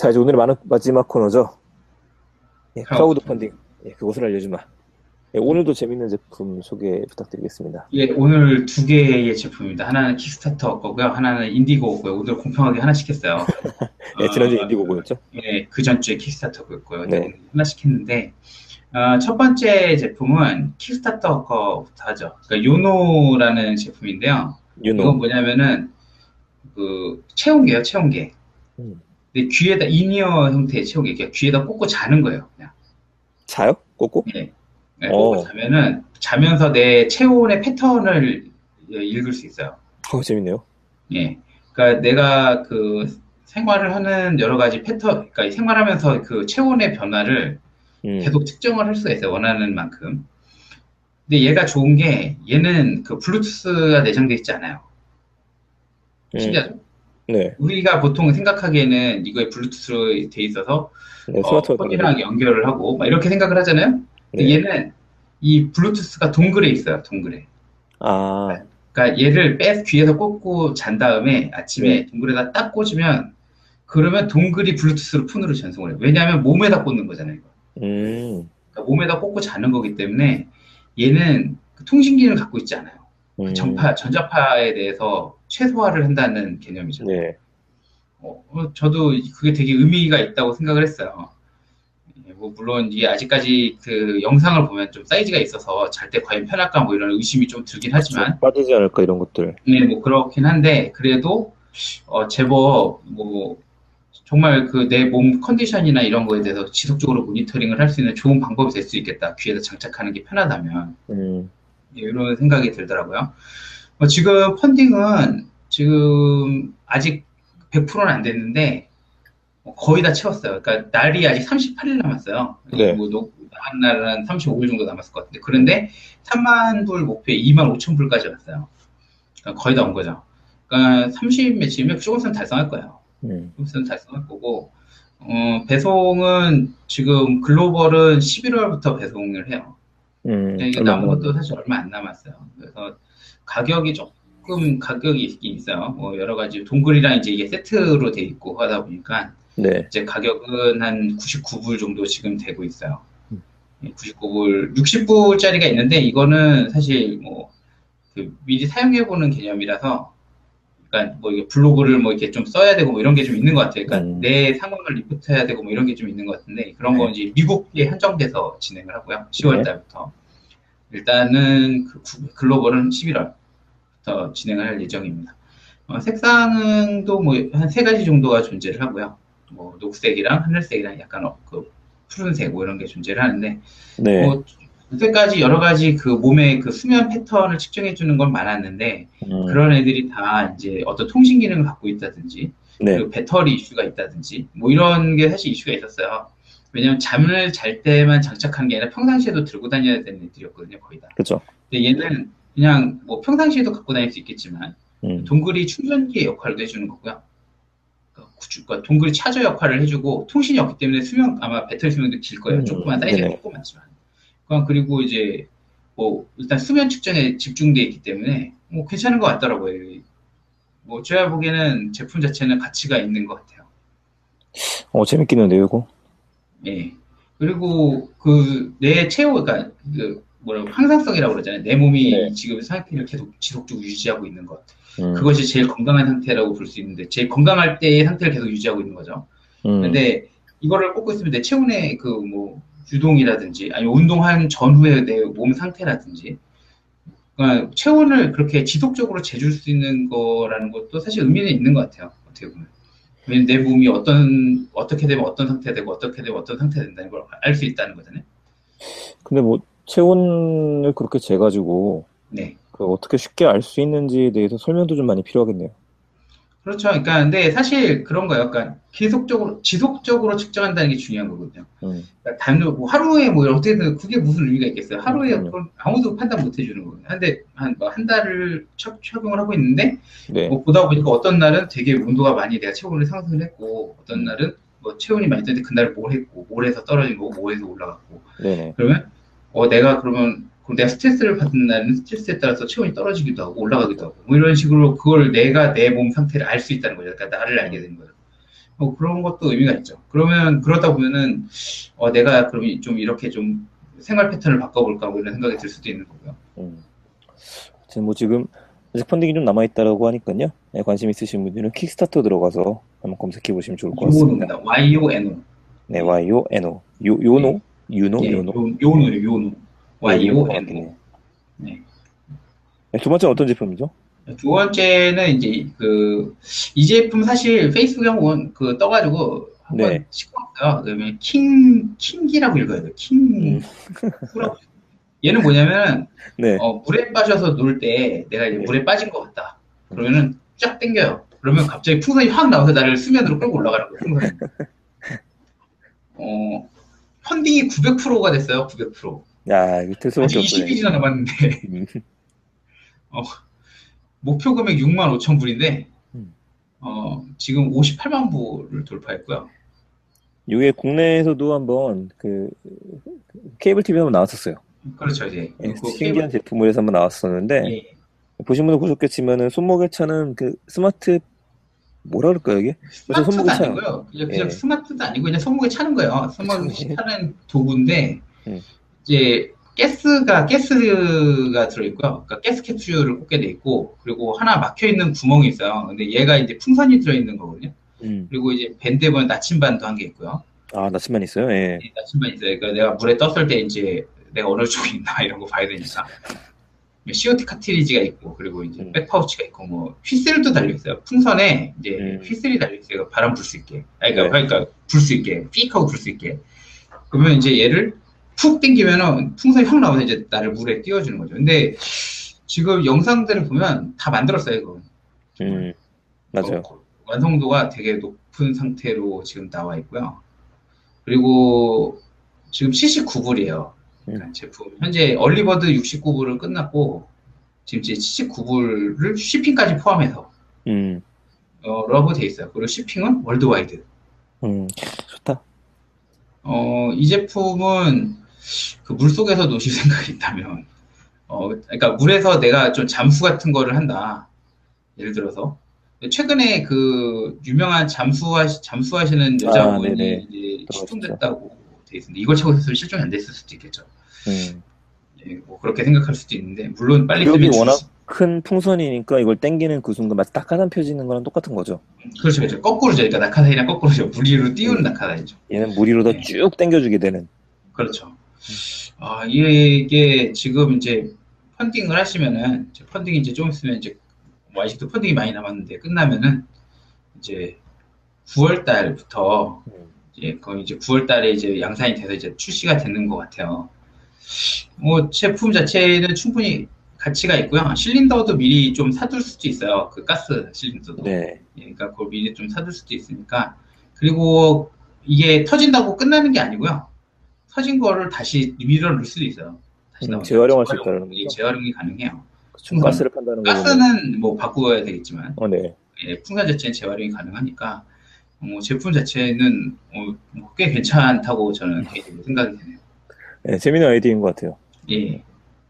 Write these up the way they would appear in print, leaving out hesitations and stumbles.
자, 이제 오늘의 마지막 코너죠. 예, 크라우드 펀딩. 예, 그것을 알려주마. 예, 오늘도 재밌는 제품 소개 부탁드리겠습니다. 예, 오늘 두 개의 제품입니다. 하나는 킥스타터 거고요. 하나는 인디고 거고요. 오늘 공평하게 하나씩 했어요. 예, 지난주에 인디고고였죠? 예, 그 전주에 킥스타터였고요. 네. 오늘 하나씩 했는데, 첫 번째 제품은 킥스타터 거부터 하죠. 그러니까 요노라는 제품인데요. 유노. 이건 뭐냐면은, 체온계요, 체온계. 근데 귀에다, 이니어 형태의 체온계. 그러니까 귀에다 꽂고 자는 거예요, 그냥. 자요? 꽂고? 네. 네, 꽂고 자면은, 자면서 내 체온의 패턴을 읽을 수 있어요. 재밌네요. 예. 그러니까 내가 생활을 하는 여러 가지 패턴, 그러니까 생활하면서 그 체온의 변화를 계속 측정을 할 수가 있어요. 원하는 만큼. 근데 얘가 좋은 게 얘는 그 블루투스가 내장되어 있지 않아요. 신기하죠? 네. 우리가 보통 생각하기에는 이거에 블루투스로 돼 있어서 네, 폰이랑 연결을 하고 막 이렇게 생각을 하잖아요. 근데 네. 얘는 이 블루투스가 동글에 있어요. 동글에. 그러니까 얘를 귀에서 꽂고 잔 다음에 아침에 동글에다 딱 꽂으면 그러면 동글이 블루투스로 폰으로 전송을 해요. 왜냐하면 몸에다 꽂는 거잖아요. 이거. 그러니까 몸에다 꽂고 자는 거기 때문에 얘는 그 통신기를 갖고 있지 않아요. 그 전자파에 대해서 최소화를 한다는 개념이죠. 네. 저도 그게 되게 의미가 있다고 생각을 했어요. 물론 이게 아직까지 그 영상을 보면 좀 사이즈가 있어서 잘 때 과연 편할까 뭐 이런 의심이 좀 들긴 하지만 빠지지 않을까 이런 것들. 네, 뭐 그렇긴 한데 그래도 제법 뭐 정말 그 내 몸 컨디션이나 이런 거에 대해서 지속적으로 모니터링을 할 수 있는 좋은 방법이 될 수 있겠다. 귀에다 장착하는 게 편하다면 이런 생각이 들더라고요. 지금 펀딩은 지금 아직 100%는 안 됐는데 거의 다 채웠어요. 그러니까 날이 아직 38일 남았어요. 네. 뭐 나간 날은 한 35일 정도 남았을 것 같은데 그런데 3만 불 목표에 2만 5천 불까지 왔어요. 그러니까 거의 다 온 거죠. 그러니까 30 며칠이면 조금 있으면 달성할 거예요. 조금 있으면 달성할 거고 배송은 지금 글로벌은 11월부터 배송을 해요. 이게 남은 것도 사실 얼마 안 남았어요. 그래서 가격이 조금 가격이 있긴 있어요. 뭐 여러 가지 동글이랑 이제 이게 세트로 돼 있고 하다 보니까 네. 이제 가격은 한 99불 정도 지금 되고 있어요. 99불, 60불짜리가 있는데 이거는 사실 뭐 미리 사용해보는 개념이라서 그러니까 뭐 이게 블로그를 뭐 이렇게 좀 써야 되고 뭐 이런 게 좀 있는 것 같아요. 그러니까 내 상황을 리포트해야 되고 뭐 이런 게 좀 있는 것 같은데 그런 거 이제 미국에 한정돼서 진행을 하고요. 10월 달부터. 일단은 글로벌은 11월부터 진행을 할 예정입니다. 색상은 또 뭐 한 3가지 정도가 존재를 하고요. 뭐 녹색이랑 하늘색이랑 약간 푸른색 뭐 이런 게 존재를 하는데 여태까지 여러 가지 그 몸의 그 수면 패턴을 측정해 주는 건 많았는데 그런 애들이 다 이제 어떤 통신 기능을 갖고 있다든지 그리고 배터리 이슈가 있다든지 뭐 이런 게 사실 이슈가 있었어요. 왜냐면 잠을 잘 때만 장착한 게 아니라 평상시에도 들고 다녀야 되는 애들이었거든요, 거의 다. 그렇죠. 근데 얘는 그냥 뭐 평상시에도 갖고 다닐 수 있겠지만 동글이 충전기의 역할도 해주는 거고요. 그러니까 동글이 차저 역할을 해주고 통신이 없기 때문에 아마 배터리 수명도 길 거예요. 조그만 사이즈가 조그맣지만. 그리고 이제 뭐 일단 수면 측정에 집중돼 있기 때문에 뭐 괜찮은 것 같더라고요. 뭐 제가 보기에는 제품 자체는 가치가 있는 것 같아요. 재밌겠는데요, 이거? 예. 그리고 내 체온, 그러니까 항상성이라고 그러잖아요. 내 몸이 지금 상태를 계속 지속적으로 유지하고 있는 것. 그것이 제일 건강한 상태라고 볼 수 있는데 제일 건강할 때의 상태를 계속 유지하고 있는 거죠. 근데 이거를 꽂고 있으면 내 체온의 유동이라든지 아니면 운동한 전후의 내 몸 상태라든지 그러니까 체온을 그렇게 지속적으로 재줄 수 있는 거라는 것도 사실 의미는 있는 것 같아요. 어떻게 보면. 왜냐면 내 몸이 어떻게 되면 어떤 상태가 되고 어떻게 되면 어떤 상태가 된다는 걸 알 수 있다는 거잖아요. 근데 뭐 체온을 그렇게 재가지고 어떻게 쉽게 알 수 있는지에 대해서 설명도 좀 많이 필요하겠네요. 그렇죠. 그러니까 근데 사실 그런 거예요. 그러니까 지속적으로 측정한다는 게 중요한 거거든요. 그러니까 뭐 하루에 뭐 어떻게든 그게 무슨 의미가 있겠어요. 하루에 아무도 판단 못 해주는 거예요. 근데 한 달을 착용을 하고 있는데 뭐 보다 보니까 어떤 날은 되게 온도가 많이 내가 체온을 상승을 했고 어떤 날은 뭐 체온이 많이 뜨는데 그날 뭘 했고 뭘 해서 떨어진 거고 뭐 해서 올라갔고 그러면 그럼 내가 스트레스를 받는 날은 스트레스에 따라서 체온이 떨어지기도 하고 올라가기도 하고 뭐 이런 식으로 그걸 내가 내 몸 상태를 알 수 있다는 거죠. 그러니까 나를 알게 되는 거죠. 그런 것도 의미가 있죠. 그러면 그러다 보면은 내가 그럼 좀 이렇게 좀 생활 패턴을 바꿔볼까 뭐 이런 생각이 들 수도 있는 거고요. 뭐 지금 아직 펀딩이 좀 남아있다라고 하니까요. 네, 관심 있으신 분들은 킥스타터 들어가서 한번 검색해 보시면 좋을 것 같습니다. 요노입니다. YONO. 네, 예, YONO. 예, 요노? 유노? 예, 요노? 요노요, 요노. 네, 요노인 것 YONO. 같긴 해요. 네. 네, 두 번째는 어떤 제품이죠? 두 번째는 이제 이 제품 사실 페이스북에 한번 떠가지고 네. 한번 치고 왔어요. 그러면 킹기라고 읽어야 돼요. 음, 킹쿠라고. 얘는 뭐냐면, 네. 물에 빠져서 놀 때 내가 이제 네. 물에 빠진 것 같다. 음. 그러면은 쫙 당겨요. 그러면 갑자기 풍선이 확 나와서 나를 수면으로 끌고 올라가는 거예요, 풍선이. 펀딩이 900%가 됐어요, 900%. 야, 이거 될 아직 수밖에 없어요, 이거. 20일이나 남았는데, 음. 어, 목표 금액 6만 5천 불인데, 음. 지금 58만 불을 돌파했고요. 이게 국내에서도 한번 케이블 TV에 한번 나왔었어요. 그렇죠, 이제. 예, 그 신기한 케이블, 제품을 해서 한번 나왔었는데 예. 보신 분도 보셨겠지만은 손목에 차는 스마트 뭐라 그럴까요 이게? 그래서 스마트도 손목에 차. 아니고요. 그냥 예, 스마트도 아니고 그냥 손목에 차는 거예요. 손목에 차는 차는 도구인데 음, 이제 가스가 들어있고요. 그러니까 가스 캡슐을 꽂게 돼 있고 그리고 하나 막혀 있는 구멍이 있어요. 근데 얘가 이제 풍선이 들어있는 거거든요. 음. 그리고 이제 밴드에 보면 나침반도 한 개 있고요. 아, 나침반 있어요. 예. 이 나침반 있어요. 그러니까 내가 물에 떴을 때 이제 내가 어느 쪽에 있나 이런 거 봐야 되니까. COT 카트리지가 있고 그리고 이제 음, 백파우치가 있고 뭐 휘슬도 달려 있어요. 풍선에 이제 음, 휘슬이 달려 있어요. 바람 불 수 있게. 네. 그러니까 불 수 있게. 삐익하고 불 수 있게. 그러면 이제 얘를 푹 당기면은 풍선이 확 나와서 이제 나를 물에 띄워주는 거죠. 근데 지금 영상들을 보면 다 만들었어요, 이거. 정말. 맞아요. 완성도가 되게 높은 상태로 지금 나와 있고요. 그리고 지금 79불이에요. 음, 그러니까 제품. 현재 얼리버드 69불은 끝났고, 지금 이제 79불을 쉬핑까지 포함해서, 음, 러브 돼 있어요. 그리고 쉬핑은 월드와이드. 좋다. 이 제품은 그 물속에서 노실 생각이 있다면, 그러니까 물에서 내가 좀 잠수 같은 거를 한다. 예를 들어서. 최근에 그 유명한 잠수하시는 아, 여자분이 네네. 이제 들어가셨죠. 실종됐다고 돼 있습니다. 이걸 차고 있었으면 실종이 안 됐을 수도 있겠죠. 음. 예, 뭐 그렇게 생각할 수도 있는데, 물론 빨리 구력이 쓰면 워낙 큰 풍선이니까 이걸 당기는 그 순간 마치 낙하산 펴지는 거랑 똑같은 거죠. 그렇죠, 그렇죠. 거꾸로죠. 그러니까 낙하산이랑 거꾸로죠. 물 위로 띄우는 예. 낙하산이죠. 얘는 물 위로 더 예, 쭉 당겨주게 되는. 그렇죠. 음, 이게 지금 이제 펀딩을 하시면은, 펀딩이 이제 좀 있으면 이제, 뭐 아직도 펀딩이 많이 남았는데, 끝나면은, 이제 9월 달부터, 음, 거의 이제 9월 달에 이제 양산이 돼서 이제 출시가 되는 것 같아요. 뭐, 제품 자체는 충분히 가치가 있고요. 실린더도 미리 좀 사둘 수도 있어요. 그 가스 실린더도. 네. 예, 그러니까 그걸 미리 좀 사둘 수도 있으니까. 그리고 이게 터진다고 끝나는 게 아니고요. 터진 거를 다시 밀어 넣을 수도 있어요. 다시 나오면 재활용할 수 있다는 예, 거죠. 재활용이 가능해요. 그쵸. 풍선은. 가스를 판다는 거 보면. 가스는 뭐 바꾸어야 되겠지만, 네. 예, 풍선 자체는 재활용이 가능하니까, 제품 자체는 꽤 괜찮다고 저는 개인적으로 생각이 되네요. 네, 재미있는 아이디어인 것 같아요. 예,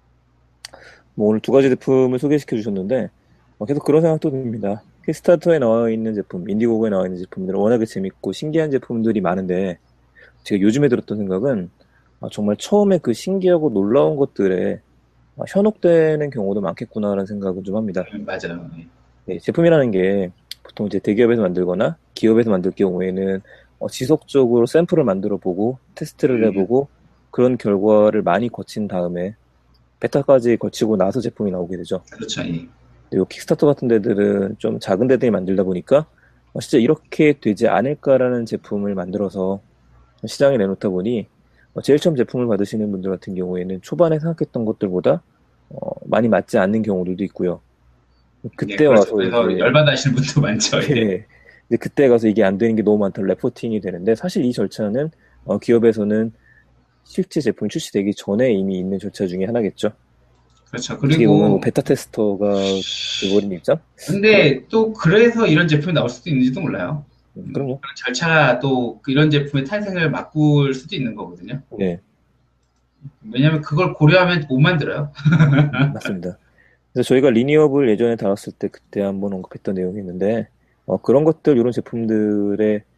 뭐 오늘 두 가지 제품을 소개시켜 주셨는데, 계속 그런 생각도 듭니다. 킥스타터에 나와 있는 제품, 인디고고에 나와 있는 제품들은 워낙에 재밌고 신기한 제품들이 많은데, 제가 요즘에 들었던 생각은, 정말 처음에 그 신기하고 놀라운 것들에 현혹되는 경우도 많겠구나라는 생각을 좀 합니다. 맞아요. 예. 네, 제품이라는 게 보통 이제 대기업에서 만들거나 기업에서 만들 경우에는 지속적으로 샘플을 만들어 보고 테스트를 해보고 그런 결과를 많이 거친 다음에 베타까지 거치고 나서 제품이 나오게 되죠. 그렇죠. 예. 그리고 킥스타터 같은 데들은 좀 작은 데들이 만들다 보니까 진짜 이렇게 되지 않을까라는 제품을 만들어서 시장에 내놓다 보니 제일 처음 제품을 받으시는 분들 같은 경우에는 초반에 생각했던 것들보다 많이 맞지 않는 경우들도 있고요. 예, 그때 그렇죠. 와서 그래서 이제 열받아 하시는 분도 많죠. 예. 예, 이제 그때 가서 이게 안 되는 게 너무 많다 레포팅이 되는데 사실 이 절차는 기업에서는 실제 제품이 출시되기 전에 이미 있는 절차 중에 하나겠죠. 그렇죠. 어떻게 보면 뭐 그리고 베타 테스터가 돼버린 입장? 그런, 근데 또 그래서 이런 제품이 나올 수도 있는지도 몰라요. 그럼요. 그런 절차가 또 이런 제품의 탄생을 막을 수도 있는 거거든요. 네, 왜냐하면 그걸 고려하면 못 만들어요. 맞습니다. 그래서 저희가 리니어블 예전에 다뤘을 때 그때 한번 언급했던 내용이 있는데 그런 것들 이런 제품들의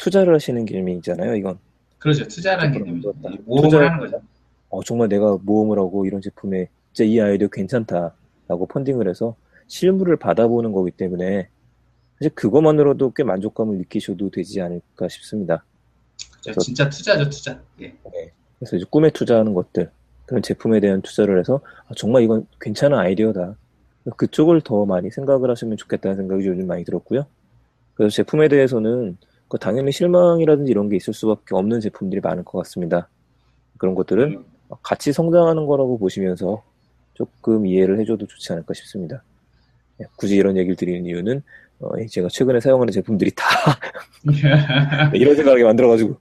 투자를 하시는 개념이잖아요, 이건. 그렇죠. 투자라는 제품을 개념이죠. 만들었다. 모험을 투자, 하는 거죠. 정말 내가 모험을 하고 이런 제품에 진짜 이 아이디어 괜찮다라고 펀딩을 해서 실물을 받아보는 거기 때문에 사실 그것만으로도 꽤 만족감을 느끼셔도 되지 않을까 싶습니다. 그렇죠. 그래서, 진짜 투자죠, 투자. 예. 네. 그래서 이제 꿈에 투자하는 것들, 그런 제품에 대한 투자를 해서 정말 이건 괜찮은 아이디어다. 그쪽을 더 많이 생각을 하시면 좋겠다는 생각이 요즘 많이 들었고요. 그래서 제품에 대해서는 당연히 실망이라든지 이런 게 있을 수밖에 없는 제품들이 많을 것 같습니다. 그런 것들은 같이 성장하는 거라고 보시면서 조금 이해를 해줘도 좋지 않을까 싶습니다. 굳이 이런 얘기를 드리는 이유는 제가 최근에 사용하는 제품들이 다 이런 생각을 만들어가지고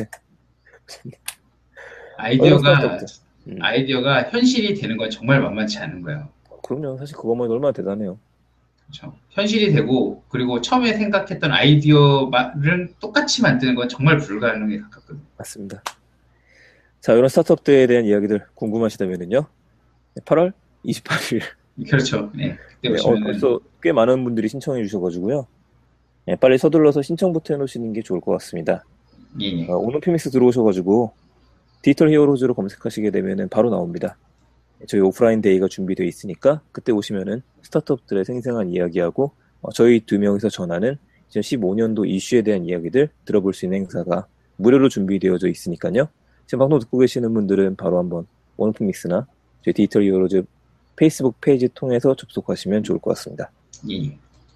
이런 아이디어가 스타트업들. 아이디어가 현실이 되는 건 정말 만만치 않은 거예요. 그럼요. 사실 그것만 얼마나 대단해요. 그렇죠. 현실이 되고 그리고 처음에 생각했던 아이디어를 똑같이 만드는 건 정말 불가능에 가깝거든요. 맞습니다. 자, 이런 스타트업들에 대한 이야기들 궁금하시다면요. 8월 28일. 그렇죠. 네. 그때 네, 보시면은 벌써 꽤 많은 분들이 신청해 주셔가지고요. 네, 빨리 서둘러서 신청부터 해놓으시는 게 좋을 것 같습니다. 예, 예. 오늘 피믹스 들어오셔가지고 디지털 히어로즈로 검색하시게 되면은 바로 나옵니다. 저희 오프라인 데이가 준비되어 있으니까 그때 오시면은 스타트업들의 생생한 이야기하고 저희 두 명이서 전하는 2015년도 이슈에 대한 이야기들 들어볼 수 있는 행사가 무료로 준비되어져 있으니까요. 지금 방송 듣고 계시는 분들은 바로 한번 원피믹스나 저희 디지털 히어로즈 페이스북 페이지 통해서 접속하시면 좋을 것 같습니다. 예, 예.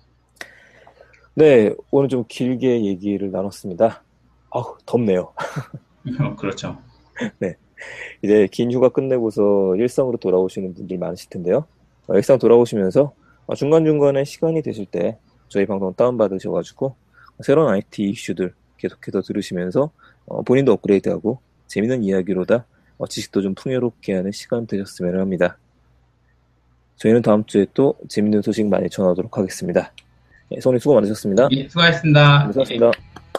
네, 오늘 좀 길게 얘기를 나눴습니다. 덥네요. 그렇죠. 네. 이제 긴 휴가 끝내고서 일상으로 돌아오시는 분들 많으실 텐데요. 일상 돌아오시면서 중간중간에 시간이 되실 때 저희 방송 다운받으셔가지고 새로운 IT 이슈들 계속해서 들으시면서 본인도 업그레이드하고 재밌는 이야기로다 지식도 좀 풍요롭게 하는 시간 되셨으면 합니다. 저희는 다음 주에 또 재밌는 소식 많이 전하도록 하겠습니다. 네, 성우님 수고 많으셨습니다. 예, 수고하셨습니다. 네, 수고하셨습니다.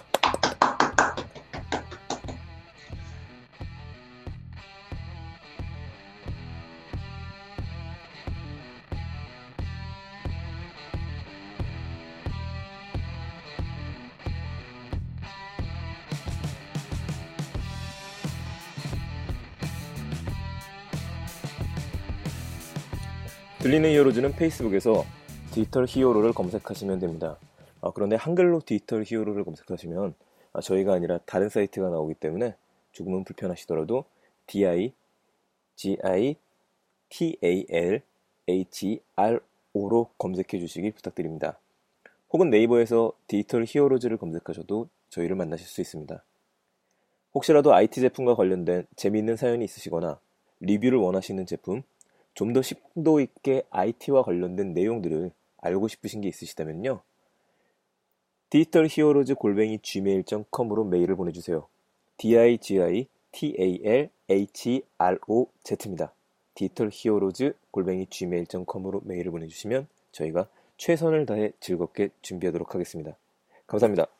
들리는 히어로즈는 페이스북에서 디지털 히어로를 검색하시면 됩니다. 그런데 한글로 디지털 히어로를 검색하시면 저희가 아니라 다른 사이트가 나오기 때문에 조금은 불편하시더라도 DIGITALHRO로 검색해 주시길 부탁드립니다. 혹은 네이버에서 디지털 히어로즈를 검색하셔도 저희를 만나실 수 있습니다. 혹시라도 IT 제품과 관련된 재미있는 사연이 있으시거나 리뷰를 원하시는 제품, 좀 더 심도 있게 IT와 관련된 내용들을 알고 싶으신 게 있으시다면요. 디지털 히어로즈 골뱅이 gmail.com으로 메일을 보내주세요. DIGITALHROZ입니다. 디지털 히어로즈 골뱅이 gmail.com으로 메일을 보내주시면 저희가 최선을 다해 즐겁게 준비하도록 하겠습니다. 감사합니다.